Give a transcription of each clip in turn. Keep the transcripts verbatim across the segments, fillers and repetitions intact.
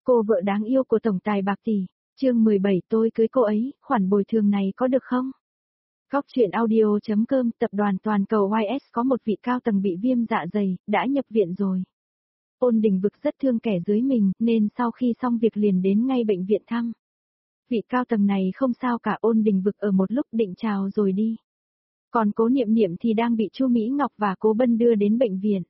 Cô vợ đáng yêu của tổng tài bạc tỷ, chương mười bảy tôi cưới cô ấy, khoản bồi thường này có được không? Góc truyện audio.com tập đoàn toàn cầu Y S có một vị cao tầng bị viêm dạ dày, đã nhập viện rồi. Ôn Đình Vực rất thương kẻ dưới mình, nên sau khi xong việc liền đến ngay bệnh viện thăm. Vị cao tầng này không sao cả, Ôn Đình Vực ở một lúc định chào rồi đi. Còn Cố Niệm Niệm thì đang bị Chu Mỹ Ngọc và Cố Bân đưa đến bệnh viện.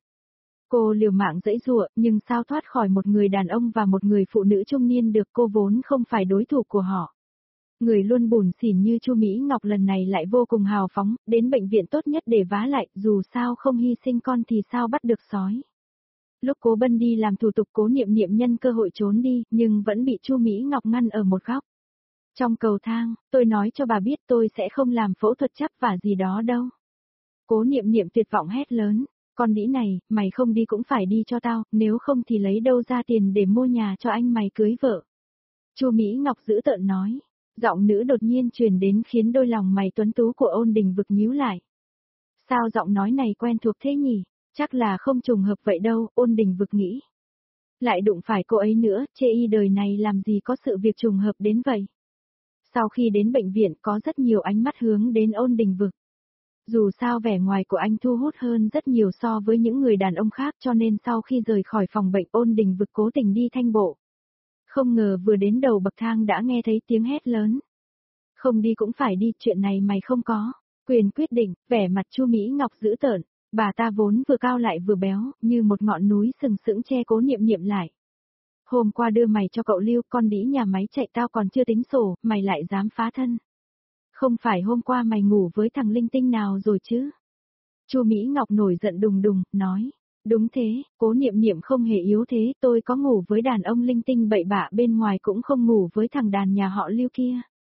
Cô liều mạng giãy giụa, nhưng sao thoát khỏi một người đàn ông và một người phụ nữ trung niên được, cô vốn không phải đối thủ của họ. Người luôn bủn xỉn như Chu Mỹ Ngọc lần này lại vô cùng hào phóng, đến bệnh viện tốt nhất để vá lại, dù sao không hy sinh con thì sao bắt được sói. Lúc Cố Bân đi làm thủ tục, Cố Niệm Niệm nhân cơ hội trốn đi, nhưng vẫn bị Chu Mỹ Ngọc ngăn ở một góc. Trong cầu thang, tôi nói cho bà biết tôi sẽ không làm phẫu thuật chắp vả gì đó đâu. Cố Niệm Niệm tuyệt vọng hét lớn. Con đĩ này, mày không đi cũng phải đi cho tao, nếu không thì lấy đâu ra tiền để mua nhà cho anh mày cưới vợ. Chu Mỹ Ngọc dữ tợn nói, giọng nữ đột nhiên truyền đến khiến đôi lòng mày tuấn tú của Ôn Đình Vực nhíu lại. Sao giọng nói này quen thuộc thế nhỉ, chắc là không trùng hợp vậy đâu, Ôn Đình Vực nghĩ. Lại đụng phải cô ấy nữa, chê y đời này làm gì có sự việc trùng hợp đến vậy. Sau khi đến bệnh viện có rất nhiều ánh mắt hướng đến Ôn Đình Vực. Dù sao vẻ ngoài của anh thu hút hơn rất nhiều so với những người đàn ông khác, cho nên sau khi rời khỏi phòng bệnh, Ôn Đình Vực cố tình đi thanh bộ. Không ngờ vừa đến đầu bậc thang đã nghe thấy tiếng hét lớn. Không đi cũng phải đi, chuyện này mày không có quyền quyết định. Vẻ mặt Chu Mỹ Ngọc dữ tợn, bà ta vốn vừa cao lại vừa béo, như một ngọn núi sừng sững che Cố Niệm Niệm lại. Hôm qua đưa mày cho cậu Lưu, con đĩ nhà máy chạy tao còn chưa tính sổ, mày lại dám phá thân. Không phải hôm qua mày ngủ với thằng linh tinh nào rồi chứ? Chu Mỹ Ngọc nổi giận đùng đùng, nói. Đúng thế, Cố Niệm Niệm không hề yếu thế, tôi có ngủ với đàn ông linh tinh bậy bạ bên ngoài cũng không ngủ với thằng đàn nhà họ Lưu kia.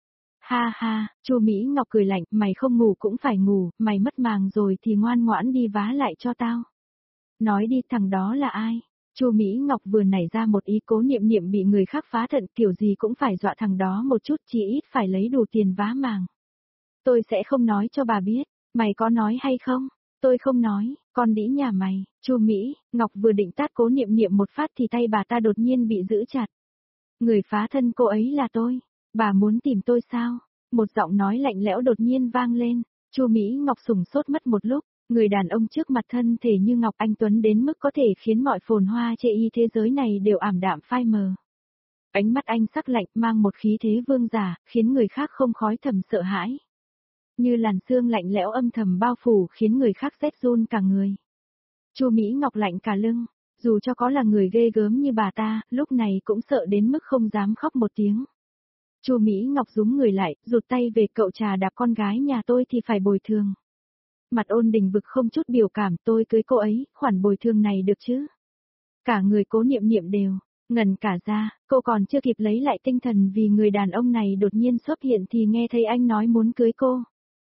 Ha ha, Chu Mỹ Ngọc cười lạnh, mày không ngủ cũng phải ngủ, mày mất màng rồi thì ngoan ngoãn đi vá lại cho tao. Nói đi, thằng đó là ai? Chu Mỹ Ngọc vừa nảy ra một ý, Cố Niệm Niệm bị người khác phá thận, kiểu gì cũng phải dọa thằng đó một chút, chỉ ít phải lấy đủ tiền vá màng. Tôi sẽ không nói cho bà biết, mày có nói hay không? Tôi không nói, con đĩ nhà mày. Chu Mỹ Ngọc vừa định tát Cố Niệm Niệm một phát thì tay bà ta đột nhiên bị giữ chặt. Người phá thân cô ấy là tôi, bà muốn tìm tôi sao? Một giọng nói lạnh lẽo đột nhiên vang lên. Chu Mỹ Ngọc sửng sốt mất một lúc, người đàn ông trước mặt thân thể như ngọc anh tuấn đến mức có thể khiến mọi phồn hoa chê y thế giới này đều ảm đạm phai mờ. Ánh mắt anh sắc lạnh, mang một khí thế vương giả, khiến người khác không khói thầm sợ hãi. Như làn sương lạnh lẽo âm thầm bao phủ, khiến người khác rét run cả người. Chu Mỹ Ngọc lạnh cả lưng, dù cho có là người ghê gớm như bà ta, lúc này cũng sợ đến mức không dám khóc một tiếng. Chu Mỹ Ngọc rúm người lại, rụt tay về, cậu trà đạp con gái nhà tôi thì phải bồi thường. Mặt Ôn Đình Vực không chút biểu cảm, tôi cưới cô ấy, khoản bồi thường này được chứ? Cả người Cố Niệm Niệm đều ngẩn cả ra, cô còn chưa kịp lấy lại tinh thần vì người đàn ông này đột nhiên xuất hiện thì nghe thấy anh nói muốn cưới cô.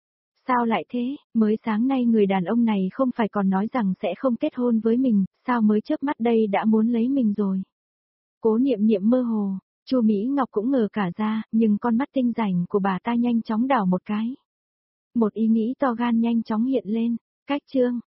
Sao lại thế, mới sáng nay người đàn ông này không phải còn nói rằng sẽ không kết hôn với mình, sao mới chớp mắt đây đã muốn lấy mình rồi. Cố Niệm Niệm mơ hồ, Chu Mỹ Ngọc cũng ngờ cả ra, nhưng con mắt tinh rảnh của bà ta nhanh chóng đảo một cái. Một ý nghĩ to gan nhanh chóng hiện lên, cách chương.